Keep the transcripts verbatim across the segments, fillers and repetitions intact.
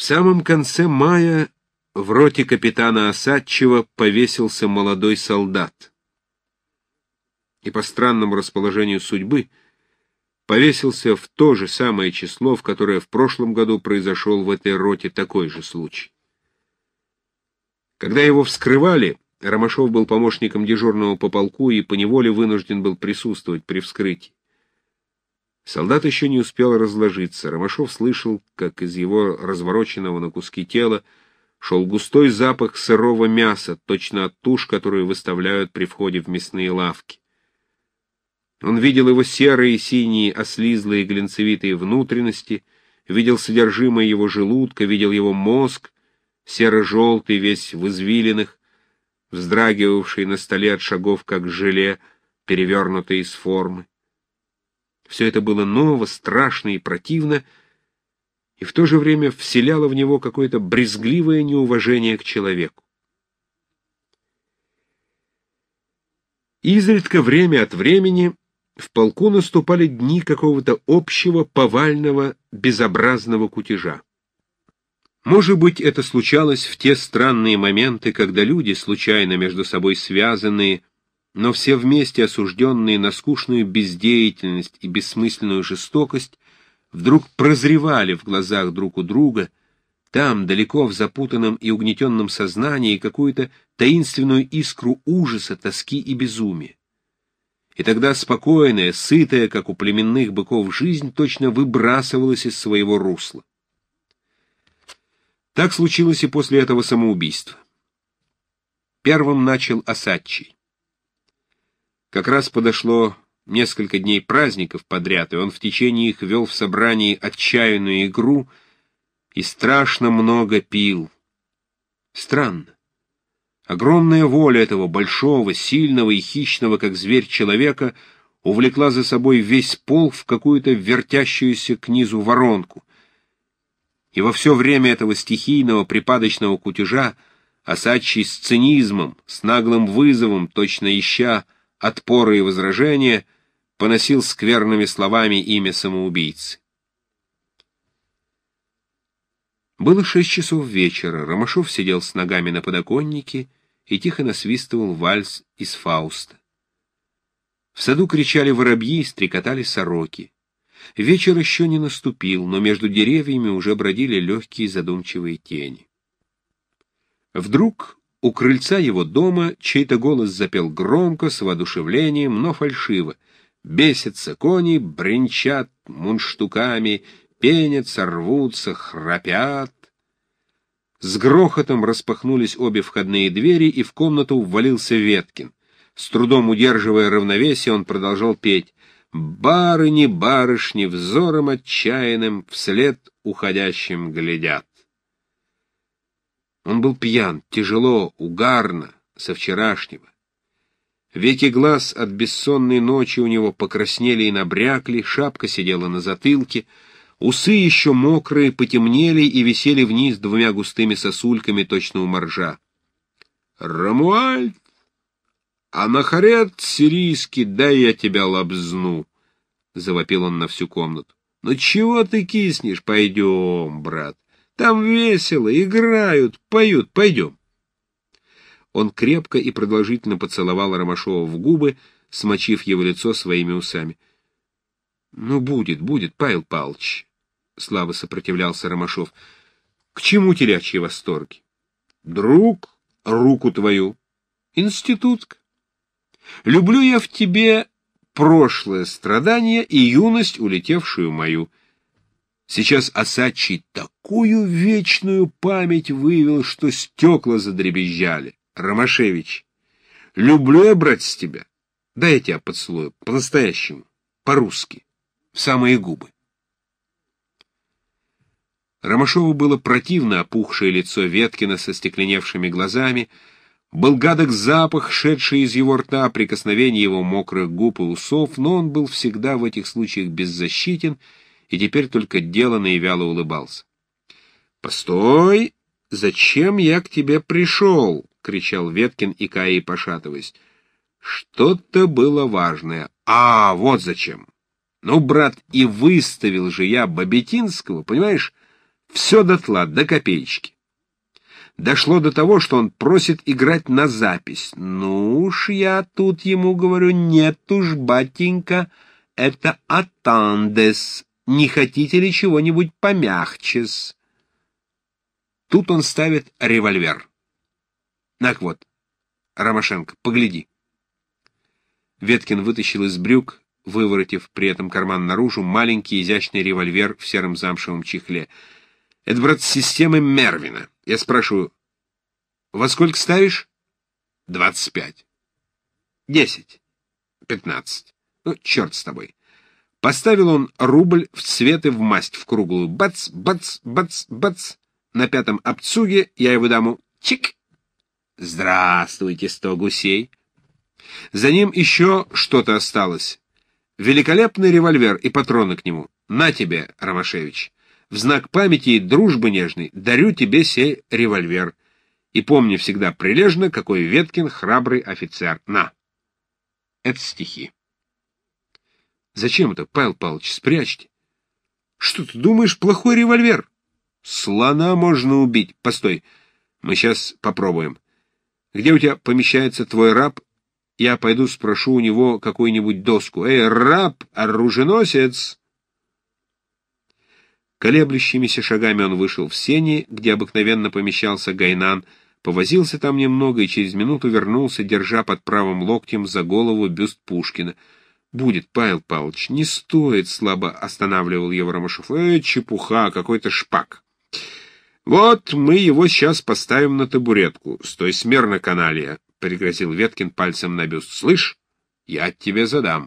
В самом конце мая в роте капитана Осадчего повесился молодой солдат. И по странному расположению судьбы повесился в то же самое число, в которое в прошлом году произошел в этой роте такой же случай. Когда его вскрывали, Ромашов был помощником дежурного по полку и поневоле вынужден был присутствовать при вскрытии. Солдат еще не успел разложиться. Ромашов слышал, как из его развороченного на куски тела шел густой запах сырого мяса, точно от туш, которую выставляют при входе в мясные лавки. Он видел его серые, синие, ослизлые, глинцевитые внутренности, видел содержимое его желудка, видел его мозг, серо-желтый, весь в извилинах, вздрагивавший на столе от шагов, как желе, перевернутое из формы. Все это было ново, страшно и противно, и в то же время вселяло в него какое-то брезгливое неуважение к человеку. Изредка, время от времени, в полку наступали дни какого-то общего, повального, безобразного кутежа. Может быть, это случалось в те странные моменты, когда люди, случайно между собой связанные, но все вместе осужденные на скучную бездеятельность и бессмысленную жестокость, вдруг прозревали в глазах друг у друга, там, далеко в запутанном и угнетенном сознании, какую-то таинственную искру ужаса, тоски и безумия. И тогда спокойная, сытая, как у племенных быков, жизнь точно выбрасывалась из своего русла. Так случилось и после этого самоубийства. Первым начал Осадчий. Как раз подошло несколько дней праздников подряд, и он в течение их вел в собрании отчаянную игру и страшно много пил. Странно. Огромная воля этого большого, сильного и хищного, как зверь, человека увлекла за собой весь полк в какую-то вертящуюся к низу воронку. И во все время этого стихийного припадочного кутежа Осадчий с цинизмом, с наглым вызовом, точно ища отпора и возражения, поносил скверными словами имя самоубийцы. Было шесть часов вечера, Ромашов сидел с ногами на подоконнике и тихо насвистывал вальс из Фауста. В саду кричали воробьи, стрекотали сороки. Вечер еще не наступил, но между деревьями уже бродили легкие задумчивые тени. Вдруг у крыльца его дома чей-то голос запел громко, с воодушевлением, но фальшиво. Бесятся кони, бренчат мундштуками, пенятся, рвутся, храпят. С грохотом распахнулись обе входные двери, и в комнату ввалился Веткин. С трудом удерживая равновесие, он продолжал петь: «Барыни, барышни, взором отчаянным вслед уходящим глядят». Он был пьян, тяжело, угарно, со вчерашнего. Веки глаз от бессонной ночи у него покраснели и набрякли, шапка сидела на затылке, усы еще мокрые, потемнели и висели вниз двумя густыми сосульками, точно у моржа. «Рамуальд, а на хорет сирийский, дай я тебя лобзну!» — завопил он на всю комнату. «Ну чего ты киснешь? Пойдем, брат. Там весело, играют, поют, пойдем». Он крепко и продолжительно поцеловал Ромашова в губы, смочив его лицо своими усами. «Ну, будет, будет, Павел Павлович», — слабо сопротивлялся Ромашов. «К чему телячьи восторги? Друг, руку твою, институтка. Люблю я в тебе прошлое страдание и юность, улетевшую мою. Сейчас Осадчий такую вечную память вывел, что стекла задребезжали. Ромашевич, люблю я, брать с тебя. Дай я тебя поцелую, по-настоящему, по-русски, в самые губы». Ромашову было противно опухшее лицо Веткина со стекленевшими глазами, был гадок запах, шедший из его рта, прикосновение его мокрых губ и усов, но он был всегда в этих случаях беззащитен и теперь только деланно и вяло улыбался. «Постой! Зачем я к тебе пришел?» — кричал Веткин, икая и пошатываясь. «Что-то было важное. А, вот зачем! Ну, брат, и выставил же я Бабетинского, понимаешь, Все дотла, до копеечки. Дошло до того, что он просит играть на запись. Ну уж я тут ему говорю: нет уж, батенька, это атандес. Не хотите ли чего-нибудь помягче-с? Тут он ставит револьвер. Так вот, Ромашенко, погляди. Веткин вытащил из брюк, выворотив при этом карман наружу, маленький изящный револьвер в сером замшевом чехле. Это, брат, с системы Мервина. Я спрашиваю: во сколько ставишь? Двадцать пять. Десять. Пятнадцать. Ну, черт с тобой. Поставил он рубль в цвет и в масть, в круглую. Бац, бац, бац, бац. На пятом обцуге я его даму чик. Здравствуйте, сто гусей. За ним еще что-то осталось. Великолепный револьвер и патроны к нему. На тебе, Ромашевич. В знак памяти и дружбы нежной дарю тебе сей револьвер. И помни всегда прилежно, какой Веткин храбрый офицер. На. Это стихи. Зачем это, Павел Павлович, спрячьте? Что ты думаешь, плохой револьвер? Слона можно убить. Постой, мы сейчас попробуем. Где у тебя помещается твой раб? Я пойду спрошу у него какую-нибудь доску. Эй, раб, оруженосец! Колеблющимися шагами он вышел в сени, где обыкновенно помещался Гайнан, повозился там немного и через минуту вернулся, держа под правым локтем за голову бюст Пушкина. «Будет, Павел Павлович, не стоит», — слабо останавливал его Ромашов. «Эй, чепуха, какой-то шпак. Вот мы его сейчас поставим на табуретку. Стой смирно, каналья», — пригрозил Веткин пальцем на бюст. «Слышь, я тебе задам».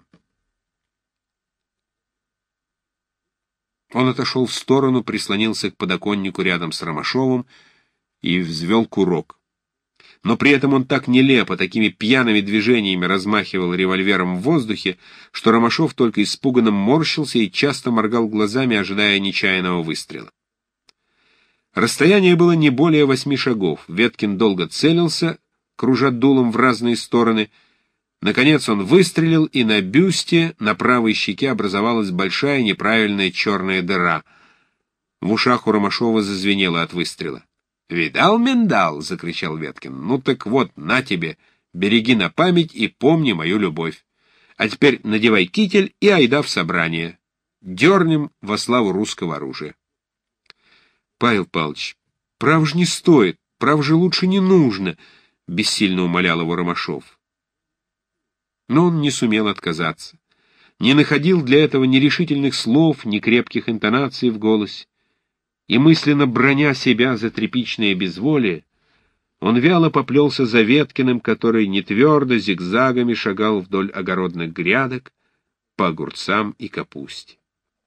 Он отошел в сторону, прислонился к подоконнику рядом с Ромашовым и взвел курок. Но при этом он так нелепо, такими пьяными движениями размахивал револьвером в воздухе, что Ромашов только испуганно морщился и часто моргал глазами, ожидая нечаянного выстрела. Расстояние было не более восьми шагов. Веткин долго целился, кружа дулом в разные стороны. Наконец он выстрелил, и на бюсте на правой щеке образовалась большая неправильная черная дыра. В ушах у Ромашова зазвенело от выстрела. «Видал, миндал!» — закричал Веткин. «Ну так вот, на тебе, береги на память и помни мою любовь. А теперь надевай китель и айда в собрание. Дернем во славу русского оружия». «Павел Павлович, прав же не стоит, прав же лучше не нужно», — бессильно умолял его Ромашов. Но он не сумел отказаться, не находил для этого ни решительных слов, ни крепких интонаций в голосе. И мысленно броня себя за тряпичное безволие, он вяло поплелся за Веткиным, который нетвердо зигзагами шагал вдоль огородных грядок по огурцам и капусте.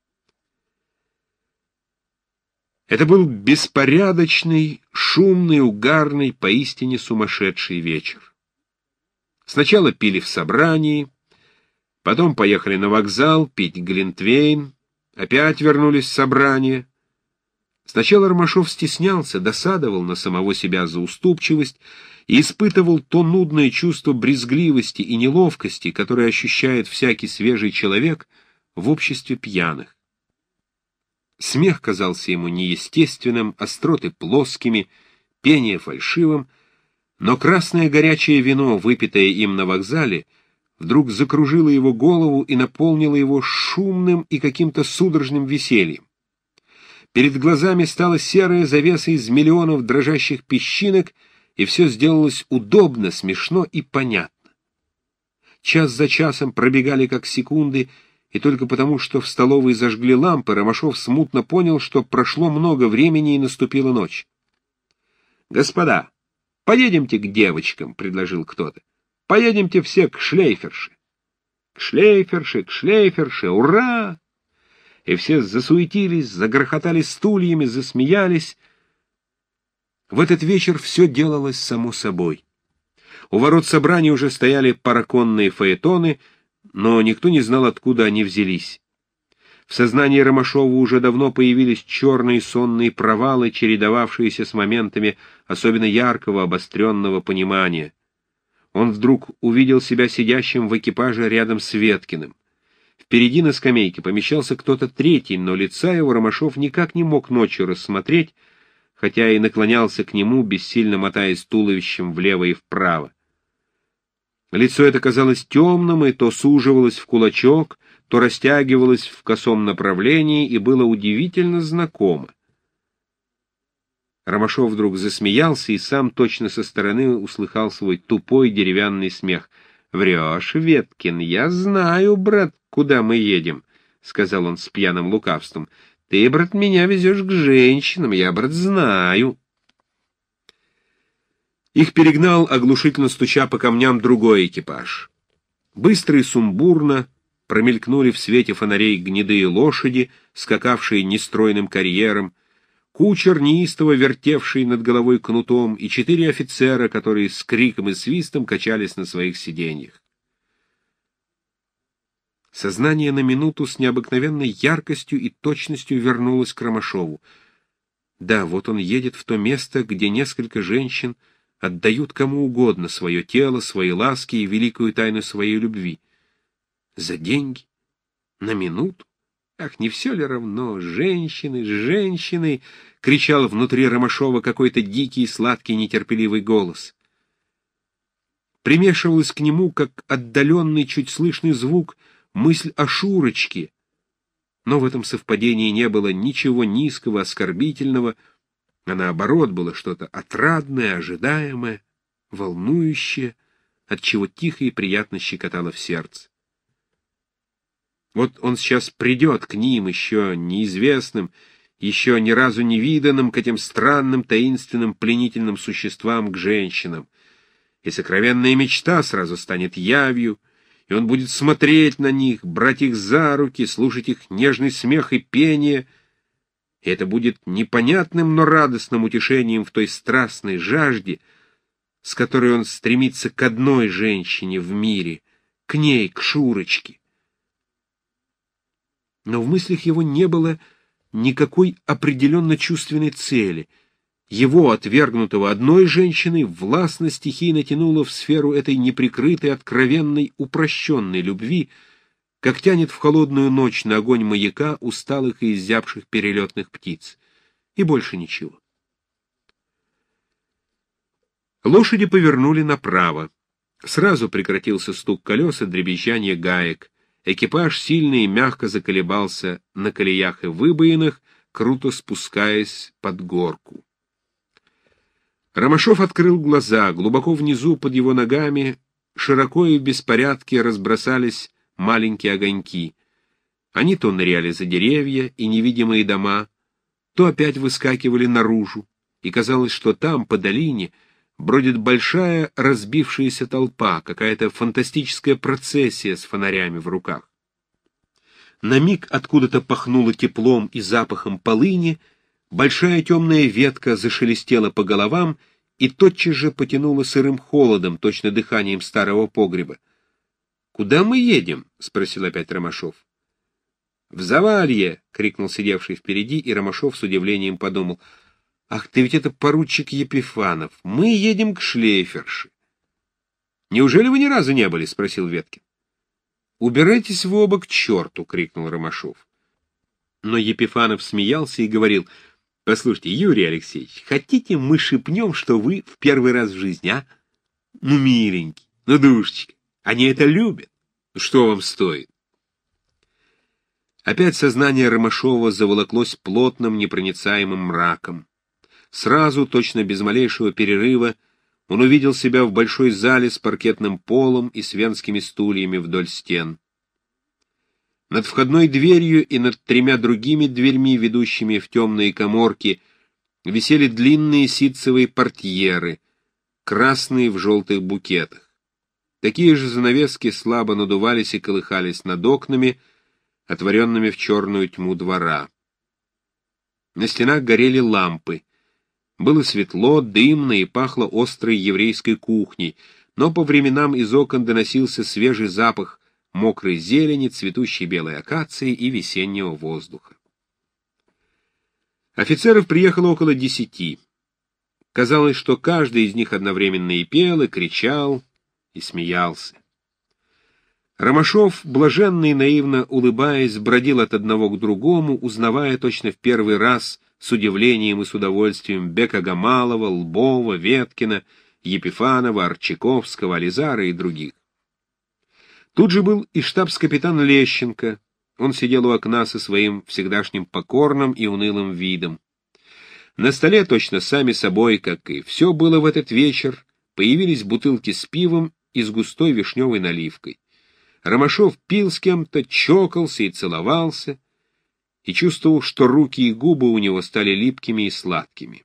Это был беспорядочный, шумный, угарный, поистине сумасшедший вечер. Сначала пили в собрании, потом поехали на вокзал пить глинтвейн, опять вернулись в собрание. Сначала Ромашов стеснялся, досадовал на самого себя за уступчивость и испытывал то нудное чувство брезгливости и неловкости, которое ощущает всякий свежий человек в обществе пьяных. Смех казался ему неестественным, остроты плоскими, пение фальшивым, но красное горячее вино, выпитое им на вокзале, вдруг закружило его голову и наполнило его шумным и каким-то судорожным весельем. Перед глазами стала серая завеса из миллионов дрожащих песчинок, и все сделалось удобно, смешно и понятно. Час за часом пробегали как секунды, и только потому, что в столовой зажгли лампы, Ромашов смутно понял, что прошло много времени и наступила ночь. «Господа, поедемте к девочкам», — предложил кто-то. «Поедемте все к шлейферше». «К шлейферше, к шлейферше, ура!» И все засуетились, загрохотали стульями, засмеялись. В этот вечер все делалось само собой. У ворот собрания уже стояли параконные фаэтоны, но никто не знал, откуда они взялись. В сознании Ромашова уже давно появились черные сонные провалы, чередовавшиеся с моментами особенно яркого, обостренного понимания. Он вдруг увидел себя сидящим в экипаже рядом с Веткиным. Впереди на скамейке помещался кто-то третий, но лица его Ромашов никак не мог ночью рассмотреть, хотя и наклонялся к нему, бессильно мотаясь туловищем влево и вправо. Лицо это казалось темным и то суживалось в кулачок, то растягивалось в косом направлении и было удивительно знакомо. Ромашов вдруг засмеялся и сам точно со стороны услыхал свой тупой деревянный смех. «Врешь, Веткин, я знаю, брат, куда мы едем», — сказал он с пьяным лукавством. «Ты, брат, меня везешь к женщинам, я, брат, знаю». Их перегнал, оглушительно стуча по камням, другой экипаж. Быстро и сумбурно промелькнули в свете фонарей гнедые лошади, скакавшие нестройным карьером, кучер, неистово вертевший над головой кнутом, и четыре офицера, которые с криком и свистом качались на своих сиденьях. Сознание на минуту с необыкновенной яркостью и точностью вернулось к Ромашову. Да, вот он едет в то место, где несколько женщин отдают кому угодно свое тело, свои ласки и великую тайну своей любви. За деньги? На минуту? Ах, не все ли равно? Женщины, женщины! — кричал внутри Ромашова какой-то дикий, сладкий, нетерпеливый голос. Примешивалась к нему, как отдаленный, чуть слышный звук, мысль о Шурочке. Но в этом совпадении не было ничего низкого, оскорбительного, а наоборот было что-то отрадное, ожидаемое, волнующее, отчего тихо и приятно щекотало в сердце. Вот он сейчас придет к ним, еще неизвестным, еще ни разу не виданным, к этим странным, таинственным, пленительным существам, к женщинам. И сокровенная мечта сразу станет явью, и он будет смотреть на них, брать их за руки, слушать их нежный смех и пение, и это будет непонятным, но радостным утешением в той страстной жажде, с которой он стремится к одной женщине в мире, к ней, к Шурочке. Но в мыслях его не было никакой определенно чувственной цели. Его, отвергнутого одной женщиной, властно стихийно тянуло в сферу этой неприкрытой, откровенной, упрощенной любви, как тянет в холодную ночь на огонь маяка усталых и изябших перелетных птиц. И больше ничего. Лошади повернули направо. Сразу прекратился стук колес и дребезжание гаек. Экипаж сильно и мягко заколебался на колеях и выбоинах, круто спускаясь под горку. Ромашов открыл глаза. Глубоко внизу под его ногами широко и в беспорядке разбросались маленькие огоньки. Они то ныряли за деревья и невидимые дома, то опять выскакивали наружу, и казалось, что там, по долине, бродит большая разбившаяся толпа, какая-то фантастическая процессия с фонарями в руках. На миг откуда-то пахнуло теплом и запахом полыни, большая темная ветка зашелестела по головам и тотчас же потянула сырым холодом, точно дыханием старого погреба. «Куда мы едем?» — спросил опять Ромашов. «В Завалье!» — крикнул сидевший впереди, и Ромашов с удивлением подумал: «Ах, ты ведь это поручик Епифанов! Мы едем к шлейферше!» «Неужели вы ни разу не были?» — спросил Веткин. «Убирайтесь вы оба к черту!» — крикнул Ромашов. Но Епифанов смеялся и говорил: «Послушайте, Юрий Алексеевич, хотите, мы шепнем, что вы в первый раз в жизни, а? Ну, миленький, ну, душечка, они это любят. Ну, что вам стоит?» Опять сознание Ромашова заволоклось плотным, непроницаемым мраком. Сразу, точно без малейшего перерыва, он увидел себя в большой зале с паркетным полом и с венскими стульями вдоль стен. Над входной дверью и над тремя другими дверьми, ведущими в темные каморки, висели длинные ситцевые портьеры, красные в желтых букетах. Такие же занавески слабо надувались и колыхались над окнами, отворенными в черную тьму двора. На стенах горели лампы. Было светло, дымно и пахло острой еврейской кухней, но по временам из окон доносился свежий запах мокрой зелени, цветущей белой акации и весеннего воздуха. Офицеров приехало около десяти. Казалось, что каждый из них одновременно и пел, и кричал, и смеялся. Ромашов, блаженно и наивно улыбаясь, бродил от одного к другому, узнавая точно в первый раз с удивлением и с удовольствием Бека Гамалова, Лбова, Веткина, Епифанова, Арчаковского, Ализара и других. Тут же был и штабс-капитан Лещенко. Он сидел у окна со своим всегдашним покорным и унылым видом. На столе точно сами собой, как и все было в этот вечер, появились бутылки с пивом и с густой вишневой наливкой. Ромашов пил с кем-то, чокался и целовался, и чувствовал, что руки и губы у него стали липкими и сладкими.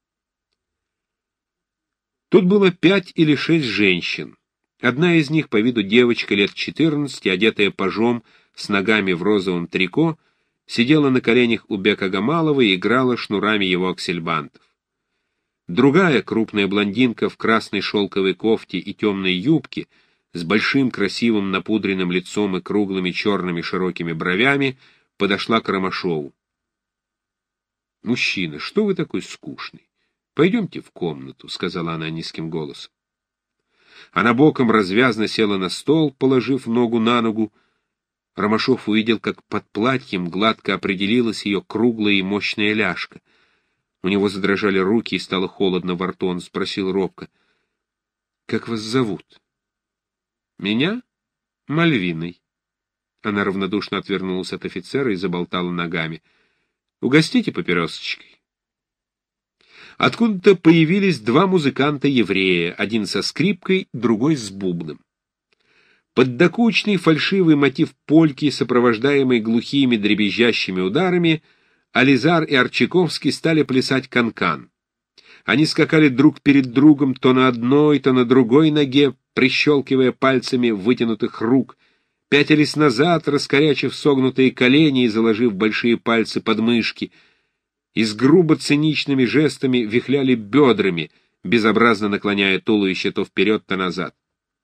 Тут было пять или шесть женщин. Одна из них, по виду девочка лет четырнадцати, одетая пажом, с ногами в розовом трико, сидела на коленях у Бека Гамалова и играла шнурами его аксельбантов. Другая, крупная блондинка в красной шелковой кофте и темной юбке, с большим красивым напудренным лицом и круглыми черными широкими бровями, подошла к Ромашову. — Мужчина, что вы такой скучный? Пойдемте в комнату, — сказала она низким голосом. Она боком развязно села на стол, положив ногу на ногу. Ромашов увидел, как под платьем гладко определилась ее круглая и мощная ляжка. У него задрожали руки и стало холодно во рту. Он спросил робко: — Как вас зовут? — Меня? — Мальвиной. Она равнодушно отвернулась от офицера и заболтала ногами. — Угостите папиросочкой. Откуда-то появились два музыканта-еврея, один со скрипкой, другой с бубном. Под докучный фальшивый мотив польки, сопровождаемый глухими дребезжащими ударами, Ализар и Арчаковский стали плясать канкан. Они скакали друг перед другом то на одной, то на другой ноге, прищелкивая пальцами вытянутых рук, пятились назад, раскорячив согнутые колени и заложив большие пальцы под мышки, и с грубо циничными жестами вихляли бедрами, безобразно наклоняя туловище то вперед, то назад.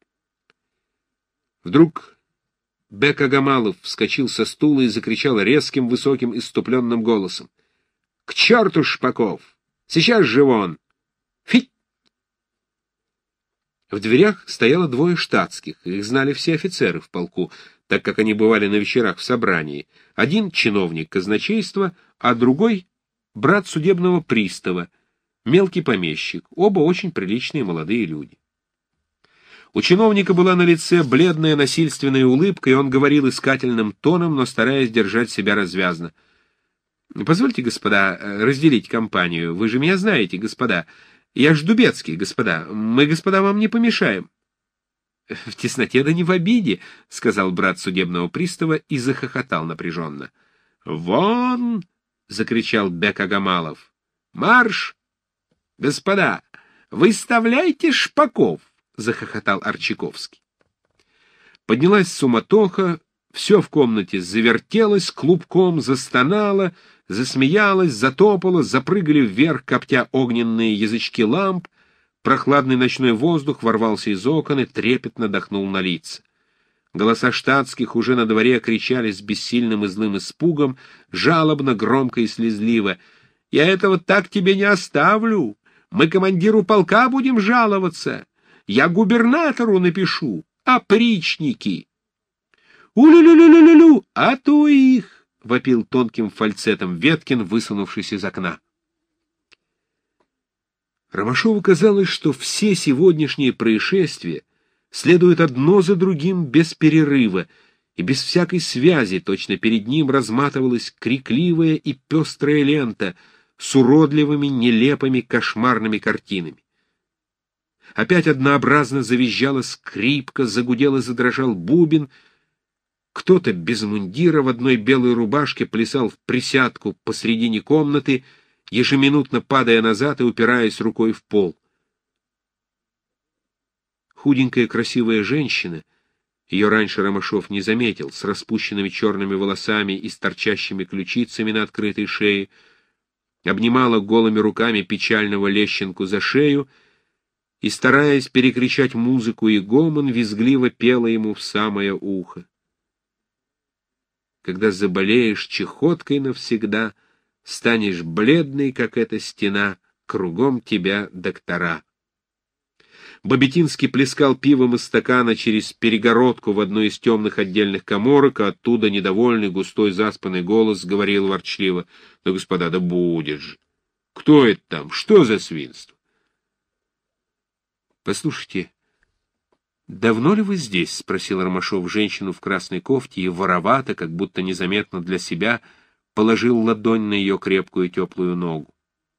Вдруг Бека Гамалов вскочил со стула и закричал резким, высоким, исступленным голосом: — К черту Шпаков! Сейчас же вон! Фить! В дверях стояло двое штатских, их знали все офицеры в полку, так как они бывали на вечерах в собрании. Один — чиновник казначейства, а другой — брат судебного пристава, мелкий помещик, оба очень приличные молодые люди. У чиновника была на лице бледная насильственная улыбка, и он говорил искательным тоном, но стараясь держать себя развязно. — Позвольте, господа, разделить компанию. Вы же меня знаете, господа. Я ж Дубецкий, господа. Мы, господа, вам не помешаем. — В тесноте да не в обиде, — сказал брат судебного пристава и захохотал напряженно. — Вон! — закричал Бека Гамалов. — Марш! — Господа, выставляйте Шпаков! — захохотал Арчаковский. Поднялась суматоха, все в комнате завертелось, клубком застонало, засмеялось, затопало, запрыгали вверх, коптя огненные язычки ламп, прохладный ночной воздух ворвался из окон и трепетно дохнул на лица. Голоса штатских уже на дворе кричали с бессильным и злым испугом, жалобно, громко и слезливо: — Я этого так тебе не оставлю! Мы командиру полка будем жаловаться! Я губернатору напишу! Опричники! — У-лю-лю-лю-лю-лю! А то их! — вопил тонким фальцетом Веткин, высунувшись из окна. Ромашову казалось, что все сегодняшние происшествия следуют одно за другим без перерыва, и без всякой связи точно перед ним разматывалась крикливая и пестрая лента с уродливыми, нелепыми, кошмарными картинами. Опять однообразно завизжала скрипка, загудел и задрожал бубен. Кто-то без мундира в одной белой рубашке плясал в присядку посредине комнаты, ежеминутно падая назад и упираясь рукой в пол. Худенькая красивая женщина, ее раньше Ромашов не заметил, с распущенными черными волосами и с торчащими ключицами на открытой шее, обнимала голыми руками печального Лещенку за шею и, стараясь перекричать музыку и гомон, визгливо пела ему в самое ухо: «Когда заболеешь чехоткой навсегда, станешь бледной, как эта стена, кругом тебя доктора». Бабетинский плескал пивом из стакана через перегородку в одну из темных отдельных каморок, а оттуда недовольный, густой, заспанный голос говорил ворчливо: «Да, господа, да будет же! Кто это там? Что за свинство?» «Послушайте, давно ли вы здесь?» — спросил Ромашов женщину в красной кофте и воровато, как будто незаметно для себя, положил ладонь на ее крепкую теплую ногу.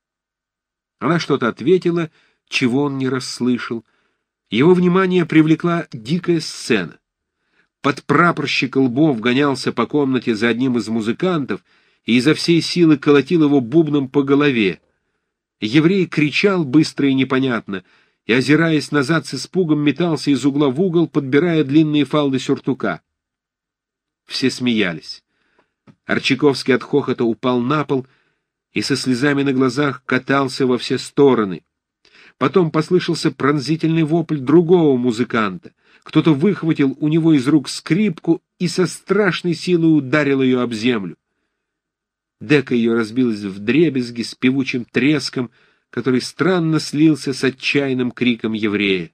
Она что-то ответила, чего он не расслышал. Его внимание привлекла дикая сцена. Подпрапорщик Лбов гонялся по комнате за одним из музыкантов и изо всей силы колотил его бубном по голове. Еврей кричал быстро и непонятно, и, озираясь назад с испугом, метался из угла в угол, подбирая длинные фалды сюртука. Все смеялись. Арчаковский от хохота упал на пол и со слезами на глазах катался во все стороны. Потом послышался пронзительный вопль другого музыканта. Кто-то выхватил у него из рук скрипку и со страшной силой ударил ее об землю. Дека ее разбилась вдребезги с певучим треском, который странно слился с отчаянным криком еврея.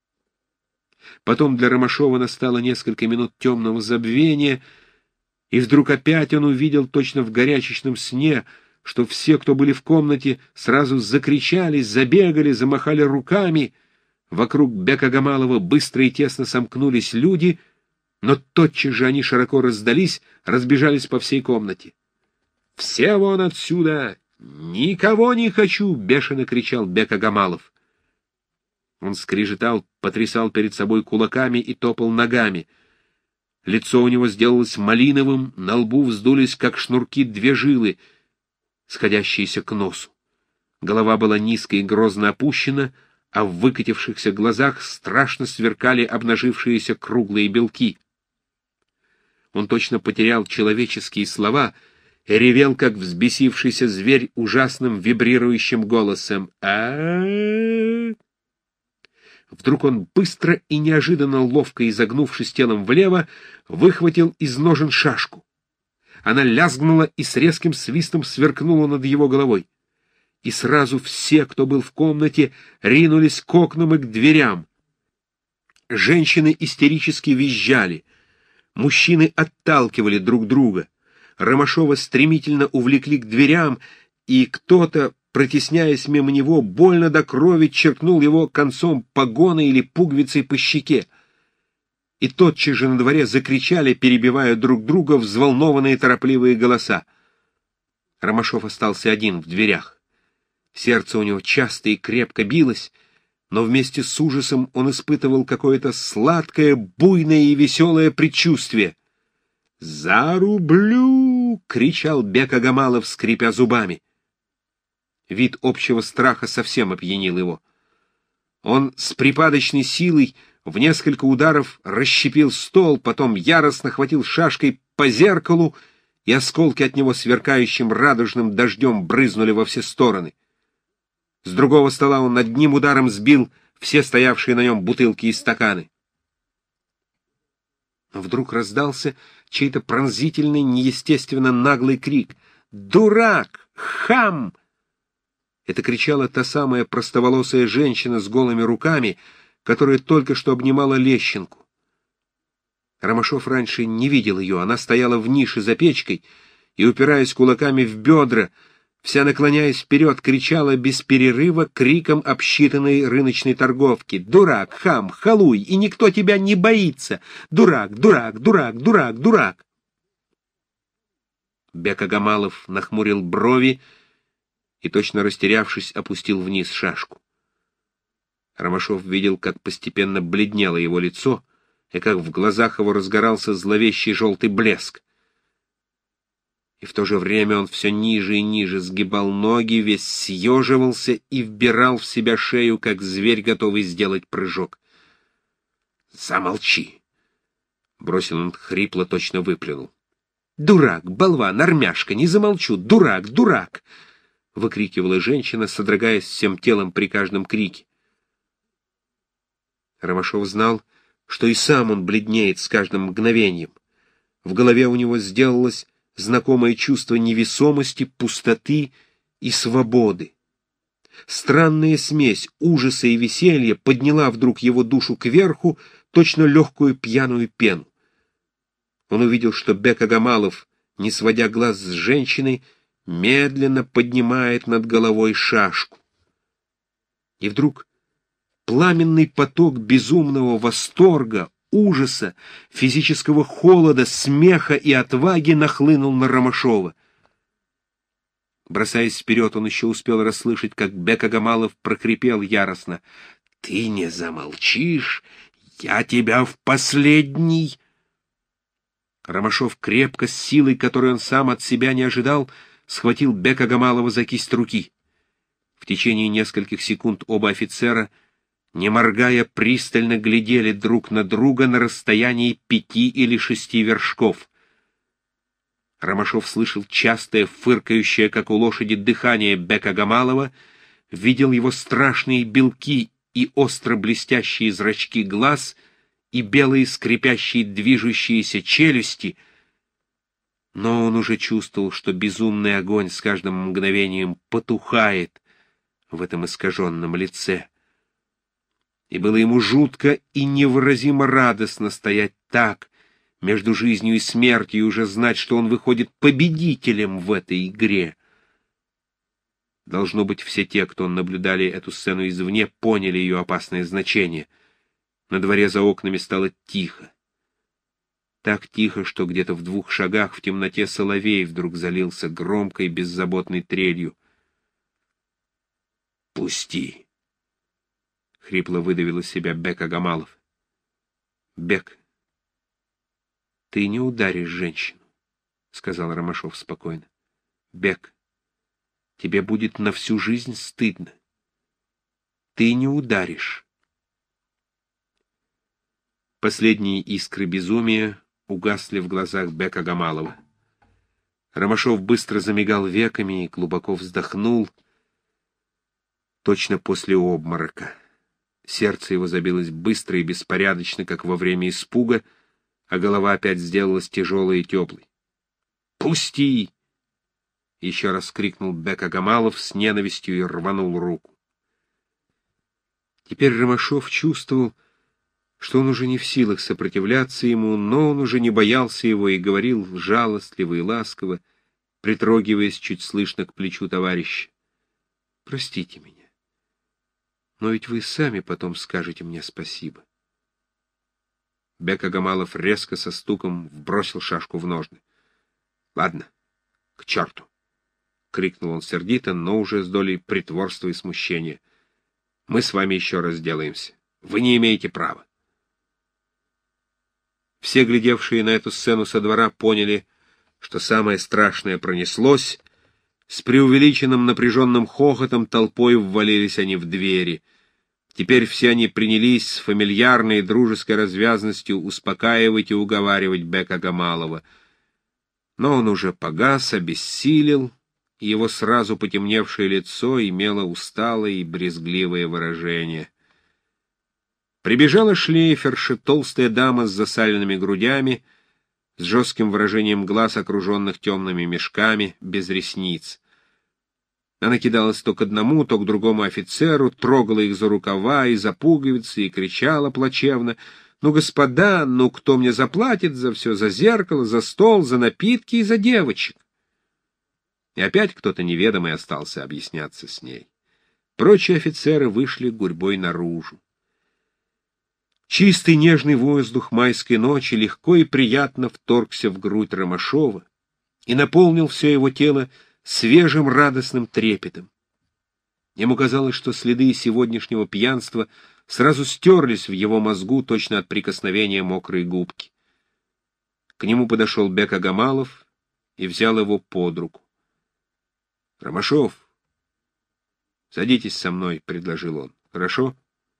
Потом для Ромашова настало несколько минут темного забвения, и вдруг опять он увидел точно в горячечном сне, что все, кто были в комнате, сразу закричали, забегали, замахали руками. Вокруг Бека Гамалова быстро и тесно сомкнулись люди, но тотчас же они широко раздались, разбежались по всей комнате. «Все вон отсюда! Никого не хочу!» — бешено кричал Бека Гамалов. Он скрежетал, потрясал перед собой кулаками и топал ногами. Лицо у него сделалось малиновым, на лбу вздулись, как шнурки, две жилы, сходящиеся к носу. Голова была низко и грозно опущена, а в выкатившихся глазах страшно сверкали обнажившиеся круглые белки. Он точно потерял человеческие слова и ревел, как взбесившийся зверь, ужасным вибрирующим голосом. а Вдруг он быстро и неожиданно ловко изогнувшись телом влево, выхватил из ножен шашку. Она лязгнула и с резким свистом сверкнула над его головой. И сразу все, кто был в комнате, ринулись к окнам и к дверям. Женщины истерически визжали. Мужчины отталкивали друг друга. Ромашова стремительно увлекли к дверям, и кто-то, протесняясь мимо него, больно до крови черкнул его концом погона или пуговицей по щеке. И тотчас же на дворе закричали, перебивая друг друга, взволнованные торопливые голоса. Ромашов остался один в дверях. Сердце у него часто и крепко билось, но вместе с ужасом он испытывал какое-то сладкое, буйное и веселое предчувствие. «Зарублю!» — кричал Бека Гамалов, скрипя зубами. Вид общего страха совсем опьянил его. Он с припадочной силой в несколько ударов расщепил стол, потом яростно хватил шашкой по зеркалу, и осколки от него сверкающим радужным дождем брызнули во все стороны. С другого стола он одним ударом сбил все стоявшие на нем бутылки и стаканы. Но вдруг раздался чей-то пронзительный, неестественно наглый крик. «Дурак! Хам!» Это кричала та самая простоволосая женщина с голыми руками, которая только что обнимала Лещенку. Ромашов раньше не видел ее. Она стояла в нише за печкой и, упираясь кулаками в бедра, вся наклоняясь вперед, кричала без перерыва криком обсчитанной рыночной торговки: «Дурак, хам, халуй, и никто тебя не боится! Дурак, дурак, дурак, дурак, дурак!» Бека Гамалов нахмурил брови и, точно растерявшись, опустил вниз шашку. Ромашов видел, как постепенно бледнело его лицо, и как в глазах его разгорался зловещий желтый блеск. И в то же время он все ниже и ниже сгибал ноги, весь съеживался и вбирал в себя шею, как зверь, готовый сделать прыжок. «Замолчи!» — бросил он хрипло, точно выплюнул. «Дурак, болван, армяшка, не замолчу! Дурак, дурак!» — выкрикивала женщина, содрогаясь всем телом при каждом крике. Ромашов знал, что и сам он бледнеет с каждым мгновением. В голове у него сделалось знакомое чувство невесомости, пустоты и свободы. Странная смесь ужаса и веселья подняла вдруг его душу кверху, точно легкую пьяную пену. Он увидел, что Бек-Агамалов, не сводя глаз с женщины, медленно поднимает над головой шашку. И вдруг пламенный поток безумного восторга, ужаса, физического холода, смеха и отваги нахлынул на Ромашова. Бросаясь вперед, он еще успел расслышать, как Бек-Агамалов прокрепел яростно: «Ты не замолчишь, я тебя в последний...» Ромашов крепко, с силой, которой он сам от себя не ожидал, схватил Бек-Агамалова за кисть руки. В течение нескольких секунд оба офицера, не моргая, пристально глядели друг на друга на расстоянии пяти или шести вершков. Ромашов слышал частое, фыркающее, как у лошади, дыхание Бек-Агамалова, видел его страшные белки и остро блестящие зрачки глаз и белые скрипящие движущиеся челюсти, но он уже чувствовал, что безумный огонь с каждым мгновением потухает в этом искаженном лице. И было ему жутко и невыразимо радостно стоять так, между жизнью и смертью, и уже знать, что он выходит победителем в этой игре. Должно быть, все те, кто наблюдали эту сцену извне, поняли ее опасное значение. На дворе за окнами стало тихо. Так тихо, что где-то в двух шагах в темноте соловей вдруг залился громкой беззаботной трелью. «Пусти!» — хрипло выдавил из себя Бек-Агамалов. «Бек, ты не ударишь женщину», — сказал Ромашов спокойно. «Бек, тебе будет на всю жизнь стыдно. Ты не ударишь». Последние искры безумия угасли в глазах Бек-Агамалова. Ромашов быстро замигал веками и глубоко вздохнул, точно после обморока. Сердце его забилось быстро и беспорядочно, как во время испуга, а голова опять сделалась тяжелой и теплой. «Пусти!» — еще раз крикнул Бек-Агамалов с ненавистью и рванул руку. Теперь Ромашов чувствовал, что он уже не в силах сопротивляться ему, но он уже не боялся его и говорил жалостливо и ласково, притрогиваясь чуть слышно к плечу товарища: «Простите меня, но ведь вы сами потом скажете мне спасибо». Бек-Агамалов резко со стуком вбросил шашку в ножны. «Ладно, к черту!» — крикнул он сердито, но уже с долей притворства и смущения. «Мы с вами еще разделаемся. Вы не имеете права». Все, глядевшие на эту сцену со двора, поняли, что самое страшное пронеслось. С преувеличенным напряженным хохотом толпой ввалились они в двери. Теперь все они принялись с фамильярной и дружеской развязностью успокаивать и уговаривать Бек-Агамалова. Но он уже погас, обессилел, и его сразу потемневшее лицо имело усталое и брезгливое выражение. Прибежала шлейферша, толстая дама с засаленными грудями, с жестким выражением глаз, окруженных темными мешками, без ресниц. Она кидалась то к одному, то к другому офицеру, трогала их за рукава и за пуговицы и кричала плачевно: «Ну, господа, ну кто мне заплатит за все? За зеркало, за стол, за напитки и за девочек?» И опять кто-то неведомый остался объясняться с ней. Прочие офицеры вышли гурьбой наружу. Чистый нежный воздух майской ночи легко и приятно вторгся в грудь Ромашова и наполнил все его тело свежим радостным трепетом. Ему казалось, что следы сегодняшнего пьянства сразу стерлись в его мозгу точно от прикосновения мокрой губки. К нему подошел Бек-Агамалов и взял его под руку. «Ромашов, садитесь со мной», — предложил он. «Хорошо?»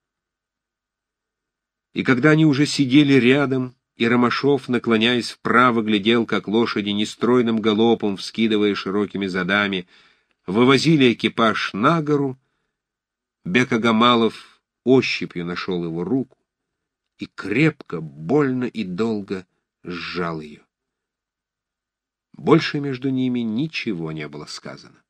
И когда они уже сидели рядом, и Ромашов, наклоняясь вправо, глядел, как лошади нестройным галопом, вскидывая широкими задами, вывозили экипаж на гору, Бек-Агамалов ощупью нашел его руку и крепко, больно и долго сжал ее. Больше между ними ничего не было сказано.